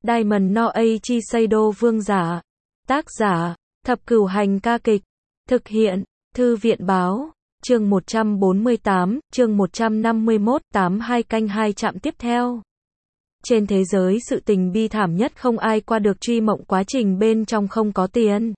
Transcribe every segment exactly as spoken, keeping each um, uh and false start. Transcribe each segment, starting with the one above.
Diamond no Eiichi Seido Vương giả. Tác giả, Thập Cửu Hành ca kịch. Thực hiện, Thư viện báo. Chương một trăm bốn mươi tám, chương một trăm năm mươi mốt, tám hai canh hai trạm tiếp theo. Trên thế giới sự tình bi thảm nhất không ai qua được truy mộng quá trình bên trong không có tiền.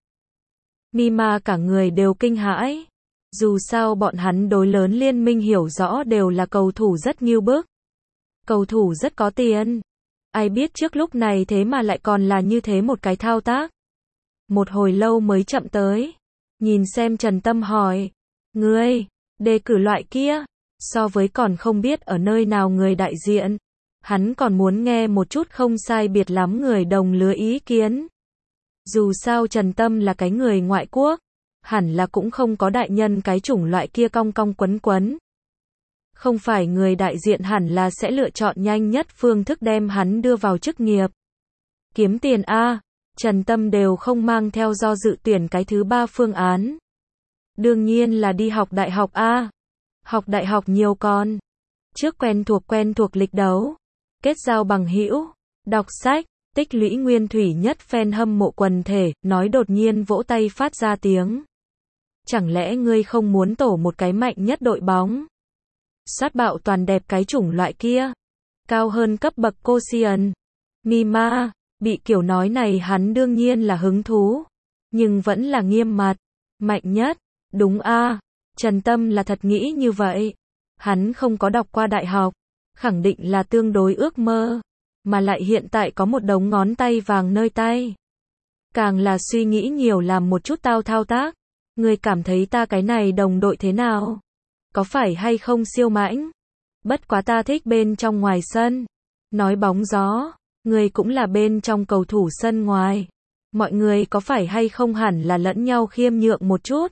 Mima cả người đều kinh hãi. Dù sao bọn hắn đối lớn liên minh hiểu rõ đều là cầu thủ rất nghiêu bức. Cầu thủ rất có tiền. Ai biết trước lúc này thế mà lại còn là như thế một cái thao tác. Một hồi lâu mới chậm tới. Nhìn xem Trần Tâm hỏi. Ngươi, đề cử loại kia. So với còn không biết ở nơi nào người đại diện. Hắn còn muốn nghe một chút không sai biệt lắm người đồng lứa ý kiến. Dù sao Trần Tâm là cái người ngoại quốc. Hẳn là cũng không có đại nhân cái chủng loại kia cong cong quấn quấn. Không phải người đại diện hẳn là sẽ lựa chọn nhanh nhất phương thức đem hắn đưa vào chức nghiệp. Kiếm tiền A, Trần Tâm đều không mang theo do dự tuyển cái thứ ba phương án. Đương nhiên là đi học đại học A. Học đại học nhiều con. Trước quen thuộc quen thuộc lịch đấu. Kết giao bằng hữu, đọc sách, tích lũy nguyên thủy nhất fan hâm mộ quần thể, nói đột nhiên vỗ tay phát ra tiếng. Chẳng lẽ ngươi không muốn tổ một cái mạnh nhất đội bóng? Sát bạo toàn đẹp cái chủng loại kia. Cao hơn cấp bậc Cosian. Mima, bị kiểu nói này hắn đương nhiên là hứng thú. Nhưng vẫn là nghiêm mặt. Mạnh nhất. Đúng a, Trần Tâm là thật nghĩ như vậy. Hắn không có đọc qua đại học. Khẳng định là tương đối ước mơ. Mà lại hiện tại có một đống ngón tay vàng nơi tay. Càng là suy nghĩ nhiều làm một chút tao thao tác. Ngươi cảm thấy ta cái này đồng đội thế nào? Có phải hay không siêu mãnh? Bất quá ta thích bên trong ngoài sân. Nói bóng gió, ngươi cũng là bên trong cầu thủ sân ngoài. Mọi người có phải hay không hẳn là lẫn nhau khiêm nhượng một chút.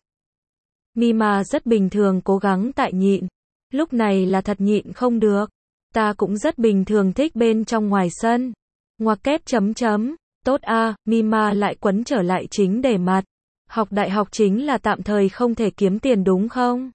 Mima rất bình thường cố gắng tại nhịn. Lúc này là thật nhịn không được. Ta cũng rất bình thường thích bên trong ngoài sân. Ngoặc kép chấm chấm. Tốt a, Mima lại quấn trở lại chính đề mặt. Học đại học chính là tạm thời không thể kiếm tiền đúng không?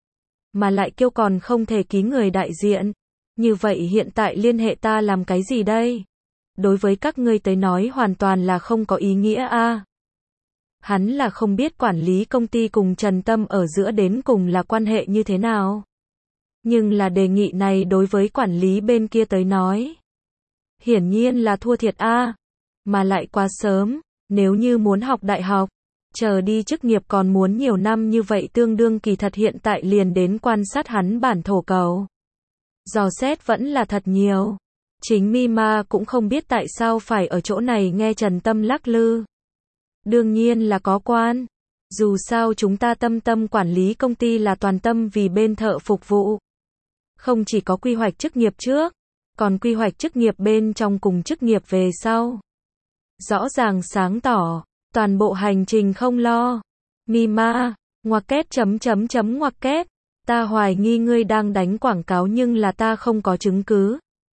Mà lại kêu còn không thể ký người đại diện. Như vậy hiện tại liên hệ ta làm cái gì đây? Đối với các ngươi tới nói hoàn toàn là không có ý nghĩa a. Hắn là không biết quản lý công ty cùng Trần Tâm ở giữa đến cùng là quan hệ như thế nào. Nhưng là đề nghị này đối với quản lý bên kia tới nói. Hiển nhiên là thua thiệt a. Mà lại quá sớm, nếu như muốn học đại học. Chờ đi chức nghiệp còn muốn nhiều năm như vậy tương đương kỳ thật hiện tại liền đến quan sát hắn bản thổ cầu. Dò xét vẫn là thật nhiều. Chính Mima cũng không biết tại sao phải ở chỗ này nghe Trần Tâm lắc lư. Đương nhiên là có quan. Dù sao chúng ta tâm tâm quản lý công ty là toàn tâm vì bên thợ phục vụ. Không chỉ có quy hoạch chức nghiệp trước, còn quy hoạch chức nghiệp bên trong cùng chức nghiệp về sau. Rõ ràng sáng tỏ. Toàn bộ hành trình không lo. Mima, ngoặc kép chấm chấm chấm ngoặc kép. Ta hoài nghi ngươi đang đánh quảng cáo nhưng là ta không có chứng cứ.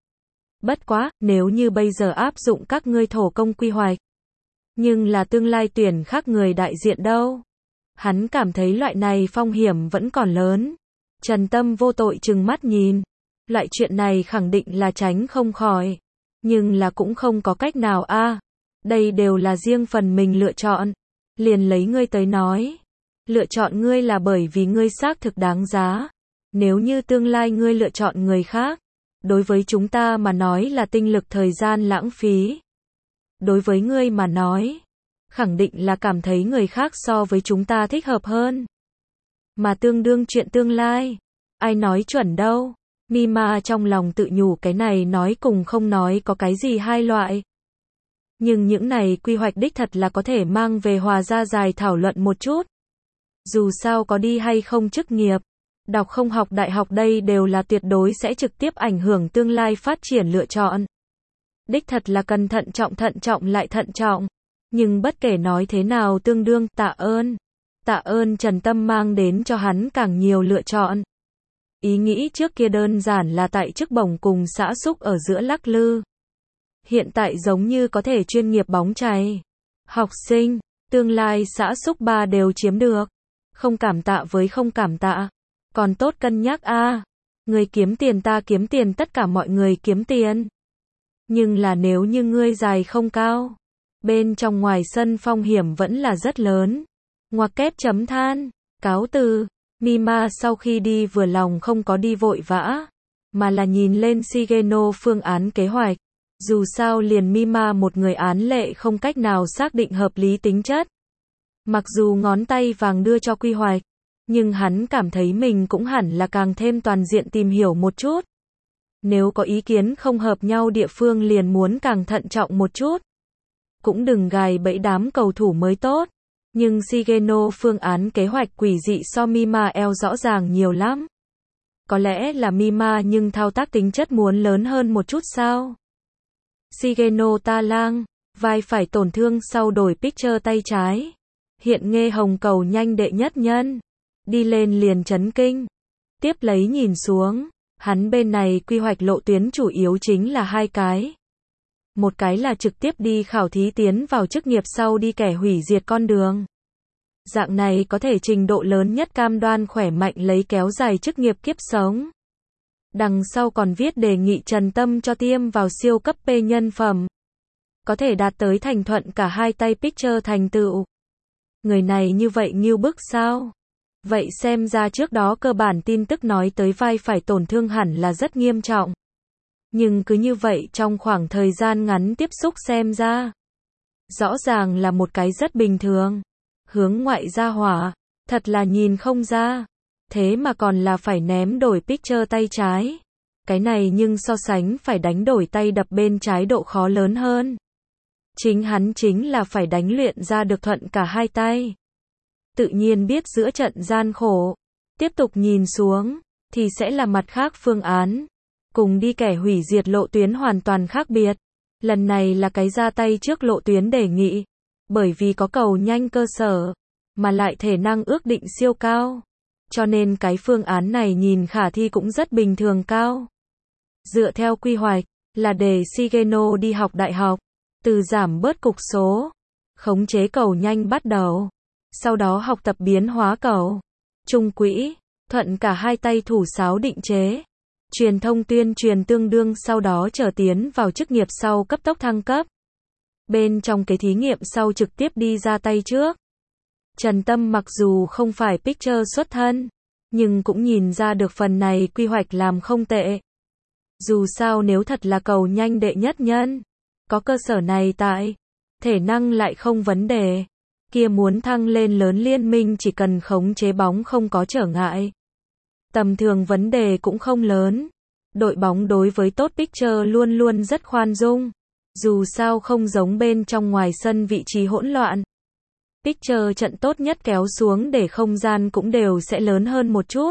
Bất quá, nếu như bây giờ áp dụng các ngươi thổ công quy hoạch. Nhưng là tương lai tuyển khác người đại diện đâu. Hắn cảm thấy loại này phong hiểm vẫn còn lớn. Trần Tâm vô tội trừng mắt nhìn. Loại chuyện này khẳng định là tránh không khỏi. Nhưng là cũng không có cách nào a. Đây đều là riêng phần mình lựa chọn. Liền lấy ngươi tới nói. Lựa chọn ngươi là bởi vì ngươi xác thực đáng giá. Nếu như tương lai ngươi lựa chọn người khác. Đối với chúng ta mà nói là tinh lực thời gian lãng phí. Đối với ngươi mà nói. Khẳng định là cảm thấy người khác so với chúng ta thích hợp hơn. Mà tương đương chuyện tương lai. Ai nói chuẩn đâu. Mima trong lòng tự nhủ cái này nói cùng không nói có cái gì hai loại. Nhưng những này quy hoạch đích thật là có thể mang về hòa ra dài thảo luận một chút. Dù sao có đi hay không chức nghiệp, đọc không học đại học đây đều là tuyệt đối sẽ trực tiếp ảnh hưởng tương lai phát triển lựa chọn. Đích thật là cần thận trọng thận trọng lại thận trọng. Nhưng bất kể nói thế nào tương đương tạ ơn. Tạ ơn Trần Tâm mang đến cho hắn càng nhiều lựa chọn. Ý nghĩ trước kia đơn giản là tại chức bổng cùng xã xúc ở giữa lắc lư. Hiện tại giống như có thể chuyên nghiệp bóng chày. Học sinh, tương lai xã xúc ba đều chiếm được. Không cảm tạ với không cảm tạ. Còn tốt cân nhắc a. Người kiếm tiền ta kiếm tiền tất cả mọi người kiếm tiền. Nhưng là nếu như ngươi dài không cao, bên trong ngoài sân phong hiểm vẫn là rất lớn. Ngoặc kép chấm than, cáo từ. Mima sau khi đi vừa lòng không có đi vội vã, mà là nhìn lên Shigeno phương án kế hoạch. Dù sao liền Mima một người án lệ không cách nào xác định hợp lý tính chất. Mặc dù ngón tay vàng đưa cho quy hoạch, nhưng hắn cảm thấy mình cũng hẳn là càng thêm toàn diện tìm hiểu một chút. Nếu có ý kiến không hợp nhau địa phương liền muốn càng thận trọng một chút. Cũng đừng gài bẫy đám cầu thủ mới tốt. Nhưng Shigeno phương án kế hoạch quỷ dị so Mima eo rõ ràng nhiều lắm. Có lẽ là Mima nhưng thao tác tính chất muốn lớn hơn một chút sao? Shigeno ta lang, vai phải tổn thương sau đổi pitcher tay trái. Hiện nghe hồng cầu nhanh đệ nhất nhân. Đi lên liền chấn kinh. Tiếp lấy nhìn xuống, hắn bên này quy hoạch lộ tuyến chủ yếu chính là hai cái. Một cái là trực tiếp đi khảo thí tiến vào chức nghiệp sau đi kẻ hủy diệt con đường. Dạng này có thể trình độ lớn nhất cam đoan khỏe mạnh lấy kéo dài chức nghiệp kiếp sống. Đằng sau còn viết đề nghị Trần Tâm cho tiêm vào siêu cấp P nhân phẩm. Có thể đạt tới thành thuận cả hai tay pitcher thành tựu. Người này như vậy nghiêu bức sao? Vậy xem ra trước đó cơ bản tin tức nói tới vai phải tổn thương hẳn là rất nghiêm trọng. Nhưng cứ như vậy trong khoảng thời gian ngắn tiếp xúc xem ra. Rõ ràng là một cái rất bình thường. Hướng ngoại ra hỏa. Thật là nhìn không ra. Thế mà còn là phải ném đổi pitcher tay trái. Cái này nhưng so sánh phải đánh đổi tay đập bên trái độ khó lớn hơn. Chính hắn chính là phải đánh luyện ra được thuận cả hai tay. Tự nhiên biết giữa trận gian khổ. Tiếp tục nhìn xuống. Thì sẽ là mặt khác phương án. Cùng đi kẻ hủy diệt lộ tuyến hoàn toàn khác biệt. Lần này là cái ra tay trước lộ tuyến đề nghị. Bởi vì có cầu nhanh cơ sở. Mà lại thể năng ước định siêu cao. Cho nên cái phương án này nhìn khả thi cũng rất bình thường cao. Dựa theo quy hoạch, là để Shigeno đi học đại học. Từ giảm bớt cục số. Khống chế cầu nhanh bắt đầu. Sau đó học tập biến hóa cầu. Trung quỹ. Thuận cả hai tay thủ sáo định chế. Truyền thông tuyên truyền tương đương sau đó trở tiến vào chức nghiệp sau cấp tốc thăng cấp. Bên trong cái thí nghiệm sau trực tiếp đi ra tay trước. Trần Tâm mặc dù không phải pitcher xuất thân, nhưng cũng nhìn ra được phần này quy hoạch làm không tệ. Dù sao nếu thật là cầu nhanh đệ nhất nhân, có cơ sở này tại, thể năng lại không vấn đề. Kia muốn thăng lên lớn liên minh chỉ cần khống chế bóng không có trở ngại. Tầm thường vấn đề cũng không lớn. Đội bóng đối với tốt pitcher luôn luôn rất khoan dung. Dù sao không giống bên trong ngoài sân vị trí hỗn loạn. Pitcher trận tốt nhất kéo xuống để không gian cũng đều sẽ lớn hơn một chút.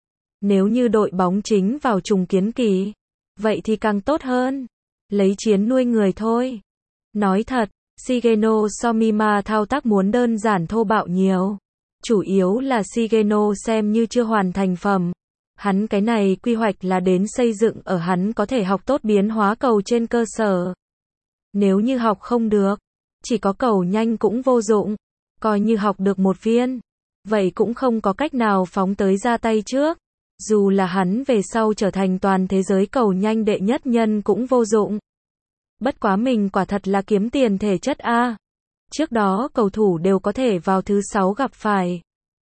Nếu như đội bóng chính vào trùng kiến kỳ, vậy thì càng tốt hơn. Lấy chiến nuôi người thôi. Nói thật, Shigeno so Mima thao tác muốn đơn giản thô bạo nhiều. Chủ yếu là Shigeno xem như chưa hoàn thành phẩm. Hắn cái này quy hoạch là đến xây dựng ở hắn có thể học tốt biến hóa cầu trên cơ sở. Nếu như học không được, chỉ có cầu nhanh cũng vô dụng. Coi như học được một viên, vậy cũng không có cách nào phóng tới ra tay trước. Dù là hắn về sau trở thành toàn thế giới cầu nhanh đệ nhất nhân cũng vô dụng. Bất quá mình quả thật là kiếm tiền thể chất A. Trước đó cầu thủ đều có thể vào thứ sáu gặp phải.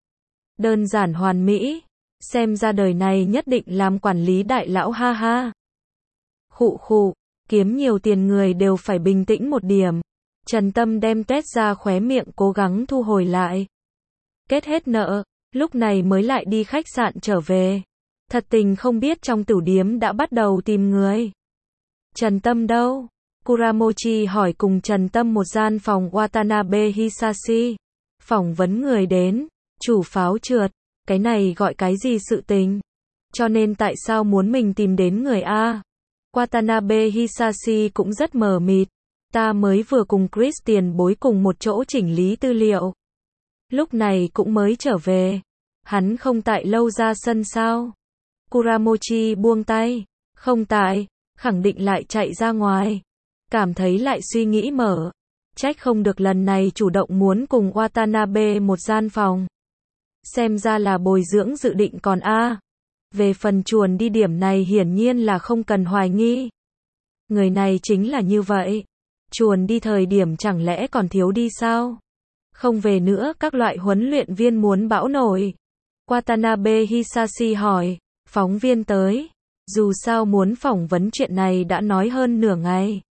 Đơn giản hoàn mỹ. Xem ra đời này nhất định làm quản lý đại lão ha ha. Khụ khụ, kiếm nhiều tiền người đều phải bình tĩnh một điểm. Trần Tâm đem tuét ra khóe miệng cố gắng thu hồi lại. Kết hết nợ, lúc này mới lại đi khách sạn trở về. Thật tình không biết trong tửu điếm đã bắt đầu tìm người. Trần Tâm đâu? Kuramochi hỏi cùng Trần Tâm một gian phòng Watanabe Hisashi. Phỏng vấn người đến, chủ pháo trượt, cái này gọi cái gì sự tình? Cho nên tại sao muốn mình tìm đến người A? Watanabe Hisashi cũng rất mờ mịt. Ta mới vừa cùng Chris tiền bối cùng một chỗ chỉnh lý tư liệu. Lúc này cũng mới trở về. Hắn không tại lâu ra sân sao? Kuramochi buông tay. Không tại, khẳng định lại chạy ra ngoài. Cảm thấy lại suy nghĩ mở. Trách không được lần này chủ động muốn cùng Watanabe một gian phòng. Xem ra là bồi dưỡng dự định còn A. Về phần chuồn đi điểm này hiển nhiên là không cần hoài nghi. Người này chính là như vậy. Chuồn đi thời điểm chẳng lẽ còn thiếu đi sao? Không về nữa, các loại huấn luyện viên muốn bão nổi. Watanabe Hisashi hỏi, phóng viên tới. Dù sao muốn phỏng vấn chuyện này đã nói hơn nửa ngày.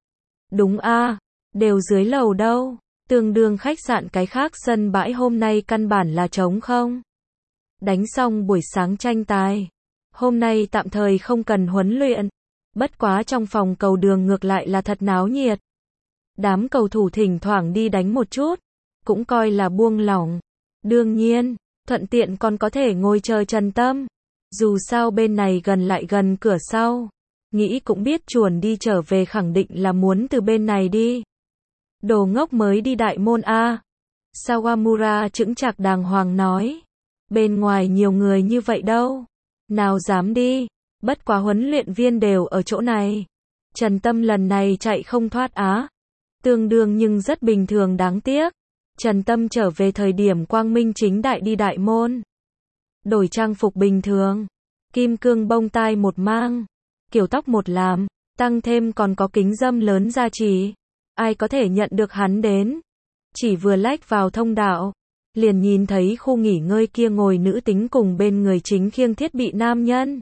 Đúng a, đều dưới lầu đâu. Tương đương khách sạn cái khác sân bãi hôm nay căn bản là trống không. Đánh xong buổi sáng tranh tài. Hôm nay tạm thời không cần huấn luyện. Bất quá trong phòng cầu đường ngược lại là thật náo nhiệt. Đám cầu thủ thỉnh thoảng đi đánh một chút. Cũng coi là buông lỏng. Đương nhiên, thuận tiện còn có thể ngồi chờ Trần Tâm. Dù sao bên này gần lại gần cửa sau. Nghĩ cũng biết chuồn đi trở về khẳng định là muốn từ bên này đi. Đồ ngốc mới đi đại môn a. Sawamura chững chạc đàng hoàng nói. Bên ngoài nhiều người như vậy đâu. Nào dám đi. Bất quá huấn luyện viên đều ở chỗ này. Trần Tâm lần này chạy không thoát á. Tương đương nhưng rất bình thường đáng tiếc. Trần Tâm trở về thời điểm quang minh chính đại đi đại môn. Đổi trang phục bình thường. Kim cương bông tai một mang. Kiểu tóc một làm. Tăng thêm còn có kính dâm lớn gia trì. Ai có thể nhận được hắn đến. Chỉ vừa lách vào thông đạo. Liền nhìn thấy khu nghỉ ngơi kia ngồi nữ tính cùng bên người chính khiêng thiết bị nam nhân.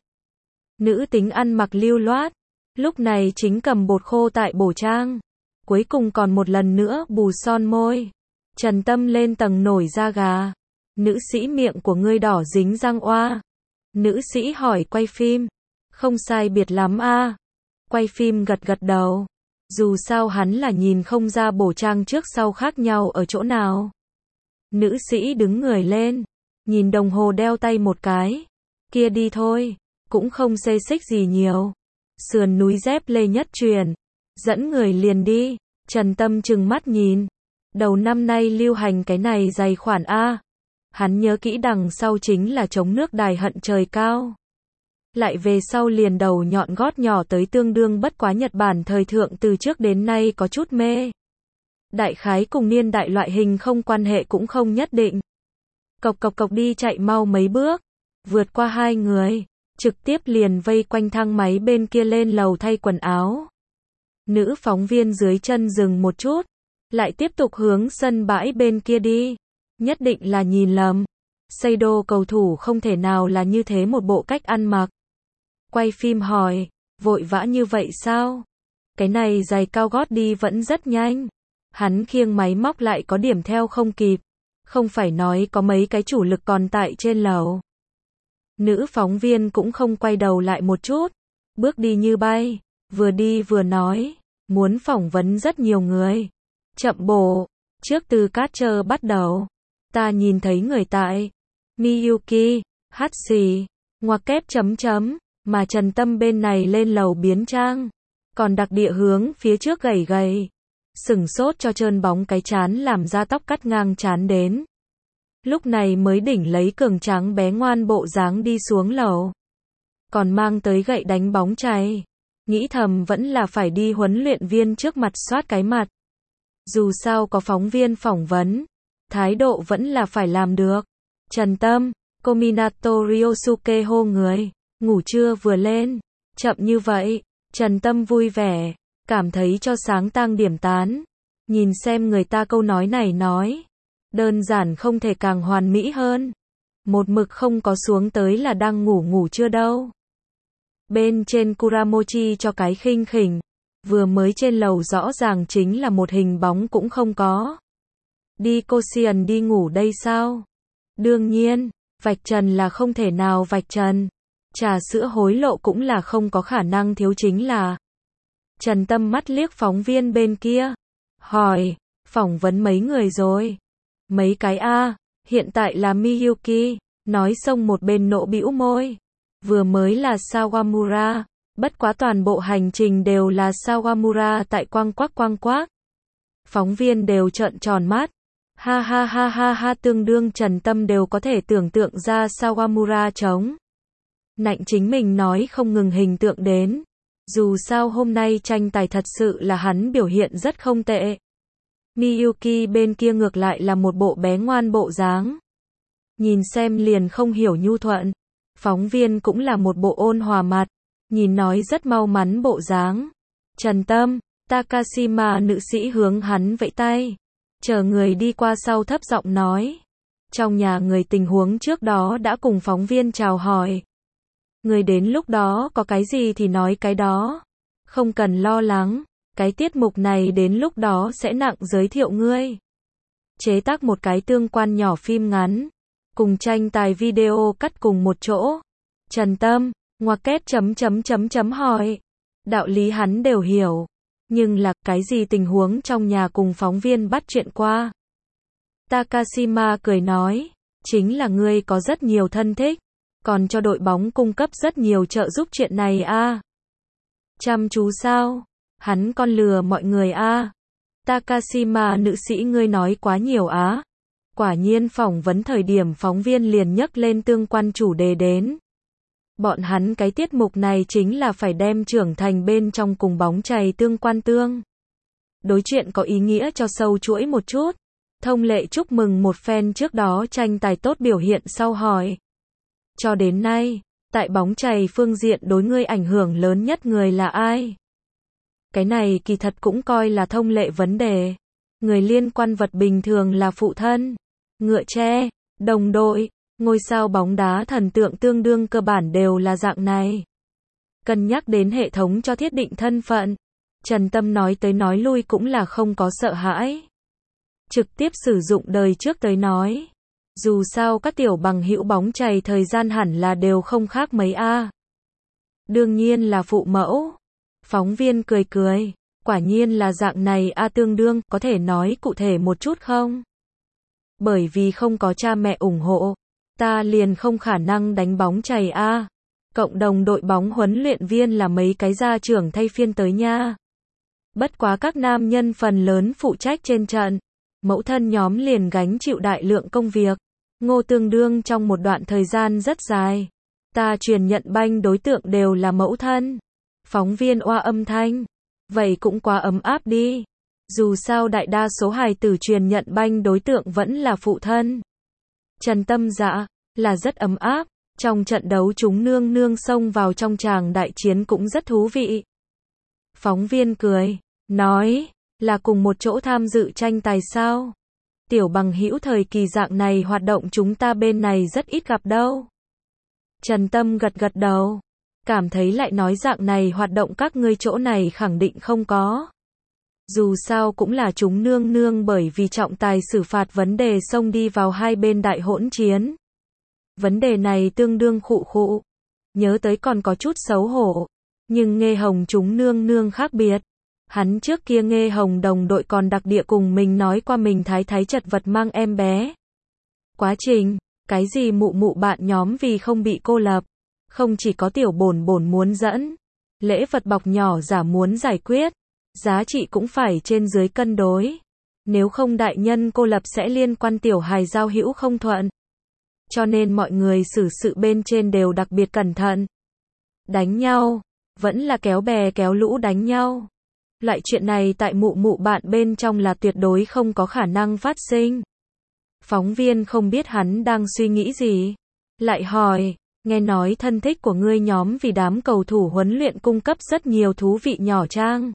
Nữ tính ăn mặc lưu loát. Lúc này chính cầm bột khô tại bổ trang. Cuối cùng còn một lần nữa bù son môi. Trần Tâm lên tầng nổi da gà. Nữ sĩ miệng của ngươi đỏ dính răng oa. Nữ sĩ hỏi quay phim. Không sai biệt lắm a. Quay phim gật gật đầu. Dù sao hắn là nhìn không ra bổ trang trước sau khác nhau ở chỗ nào. Nữ sĩ đứng người lên. Nhìn đồng hồ đeo tay một cái. Kia đi thôi. Cũng không xê xích gì nhiều. Sườn núi dép lê nhất truyền. Dẫn người liền đi. Trần Tâm trừng mắt nhìn. Đầu năm nay lưu hành cái này dày khoản A. Hắn nhớ kỹ đằng sau chính là chống nước đài hận trời cao. Lại về sau liền đầu nhọn gót nhỏ tới tương đương bất quá Nhật Bản thời thượng từ trước đến nay có chút mê. Đại khái cùng niên đại loại hình không quan hệ cũng không nhất định. Cộc cộc cộc đi chạy mau mấy bước. Vượt qua hai người. Trực tiếp liền vây quanh thang máy bên kia lên lầu thay quần áo. Nữ phóng viên dưới chân dừng một chút. Lại tiếp tục hướng sân bãi bên kia đi. Nhất định là nhìn lầm. Seido cầu thủ không thể nào là như thế một bộ cách ăn mặc. Quay phim hỏi, vội vã như vậy sao? Cái này giày cao gót đi vẫn rất nhanh. Hắn khiêng máy móc lại có điểm theo không kịp. Không phải nói có mấy cái chủ lực còn tại trên lầu. Nữ phóng viên cũng không quay đầu lại một chút. Bước đi như bay. Vừa đi vừa nói. Muốn phỏng vấn rất nhiều người. Chậm bộ. Trước từ Catcher bắt đầu. Ta nhìn thấy người tại. Miyuki. Hachi. Ngoặc kép chấm chấm. Mà Trần Tâm bên này lên lầu biến trang. Còn đặc địa hướng phía trước gầy gầy. Sửng sốt cho trơn bóng cái chán làm ra tóc cắt ngang chán đến. Lúc này mới đỉnh lấy cường tráng bé ngoan bộ dáng đi xuống lầu. Còn mang tới gậy đánh bóng chày. Nghĩ thầm vẫn là phải đi huấn luyện viên trước mặt soát cái mặt. Dù sao có phóng viên phỏng vấn. Thái độ vẫn là phải làm được. Trần Tâm, Kominato Ryosuke hô người. Ngủ trưa vừa lên. Chậm như vậy. Trần Tâm vui vẻ. Cảm thấy cho sáng tang điểm tán. Nhìn xem người ta câu nói này nói. Đơn giản không thể càng hoàn mỹ hơn. Một mực không có xuống tới là đang ngủ ngủ chưa đâu. Bên trên Kuramochi cho cái khinh khỉnh. Vừa mới trên lầu rõ ràng chính là một hình bóng cũng không có. Đi Korean đi ngủ đây sao? Đương nhiên, vạch trần là không thể nào vạch trần. Trà sữa hối lộ cũng là không có khả năng thiếu chính là. Trần Tâm mắt liếc phóng viên bên kia. Hỏi, phỏng vấn mấy người rồi? Mấy cái a, hiện tại là Miyuki. Nói xong một bên nộ bĩu môi. Vừa mới là Sawamura. Bất quá toàn bộ hành trình đều là Sawamura tại quang quác quang quác. Phóng viên đều trợn tròn mắt. Ha ha ha ha ha tương đương Trần Tâm đều có thể tưởng tượng ra Sawamura chống. Nạnh chính mình nói không ngừng hình tượng đến. Dù sao hôm nay tranh tài thật sự là hắn biểu hiện rất không tệ. Miyuki bên kia ngược lại là một bộ bé ngoan bộ dáng. Nhìn xem liền không hiểu nhu thuận. Phóng viên cũng là một bộ ôn hòa mặt. Nhìn nói rất mau mắn bộ dáng. Trần Tâm, Takashima nữ sĩ hướng hắn vẫy tay. Chờ người đi qua sau thấp giọng nói. Trong nhà người tình huống trước đó đã cùng phóng viên chào hỏi. Người đến lúc đó có cái gì thì nói cái đó. Không cần lo lắng, cái tiết mục này đến lúc đó sẽ nặng giới thiệu ngươi. Chế tác một cái tương quan nhỏ phim ngắn, cùng tranh tài video cắt cùng một chỗ. Trần Tâm, ngoặc kép chấm chấm chấm chấm hỏi. Đạo lý hắn đều hiểu. Nhưng là, cái gì tình huống trong nhà cùng phóng viên bắt chuyện qua? Takashima cười nói, chính là ngươi có rất nhiều thân thích, còn cho đội bóng cung cấp rất nhiều trợ giúp chuyện này a. À. Chăm chú sao? Hắn con lừa mọi người a. À. Takashima nữ sĩ ngươi nói quá nhiều á. Quả nhiên phỏng vấn thời điểm phóng viên liền nhắc lên tương quan chủ đề đến. Bọn hắn cái tiết mục này chính là phải đem trưởng thành bên trong cùng bóng chày tương quan tương. Đối chuyện có ý nghĩa cho sâu chuỗi một chút. Thông lệ chúc mừng một fan trước đó tranh tài tốt biểu hiện sau hỏi. Cho đến nay, tại bóng chày phương diện đối ngươi ảnh hưởng lớn nhất người là ai? Cái này kỳ thật cũng coi là thông lệ vấn đề. Người liên quan vật bình thường là phụ thân, ngựa tre, đồng đội, ngôi sao bóng đá thần tượng tương đương cơ bản đều là dạng này. Cân nhắc đến hệ thống cho thiết định thân phận, Trần Tâm nói tới nói lui cũng là không có sợ hãi. Trực tiếp sử dụng đời trước tới nói. Dù sao các tiểu bằng hữu bóng chày thời gian hẳn là đều không khác mấy a. À. Đương nhiên là phụ mẫu. Phóng viên cười cười. Quả nhiên là dạng này a à, tương đương, có thể nói cụ thể một chút không? Bởi vì không có cha mẹ ủng hộ, ta liền không khả năng đánh bóng chày a. À. Cộng đồng đội bóng huấn luyện viên là mấy cái gia trưởng thay phiên tới nha. Bất quá các nam nhân phần lớn phụ trách trên trận. Mẫu thân nhóm liền gánh chịu đại lượng công việc. Ngô tương đương trong một đoạn thời gian rất dài. Ta truyền nhận banh đối tượng đều là mẫu thân. Phóng viên oa âm thanh. Vậy cũng quá ấm áp đi. Dù sao đại đa số hài tử truyền nhận banh đối tượng vẫn là phụ thân. Trần Tâm dạ, là rất ấm áp. Trong trận đấu chúng nương nương xông vào trong tràng đại chiến cũng rất thú vị. Phóng viên cười, nói, là cùng một chỗ tham dự tranh tài sao? Tiểu bằng hữu thời kỳ dạng này hoạt động chúng ta bên này rất ít gặp đâu. Trần Tâm gật gật đầu. Cảm thấy lại nói dạng này hoạt động các ngươi chỗ này khẳng định không có. Dù sao cũng là chúng nương nương bởi vì trọng tài xử phạt vấn đề xông đi vào hai bên đại hỗn chiến. Vấn đề này tương đương khụ khụ. Nhớ tới còn có chút xấu hổ. Nhưng Nghê Hồng chúng nương nương khác biệt. Hắn trước kia Nghê Hồng đồng đội còn đặc địa cùng mình nói qua mình thái thái chật vật mang em bé. Quá trình, cái gì mụ mụ bạn nhóm vì không bị cô lập. Không chỉ có tiểu bổn bổn muốn dẫn. Lễ vật bọc nhỏ giả muốn giải quyết. Giá trị cũng phải trên dưới cân đối. Nếu không đại nhân cô lập sẽ liên quan tiểu hài giao hữu không thuận. Cho nên mọi người xử sự bên trên đều đặc biệt cẩn thận. Đánh nhau, vẫn là kéo bè kéo lũ đánh nhau. Loại chuyện này tại mụ mụ bạn bên trong là tuyệt đối không có khả năng phát sinh. Phóng viên không biết hắn đang suy nghĩ gì. Lại hỏi, nghe nói thân thích của ngươi nhóm vì đám cầu thủ huấn luyện cung cấp rất nhiều thú vị nhỏ trang.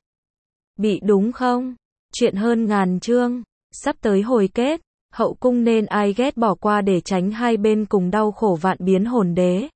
Bị đúng không? Chuyện hơn ngàn chương, sắp tới hồi kết, hậu cung nên ai ghét bỏ qua để tránh hai bên cùng đau khổ vạn biến hồn đế.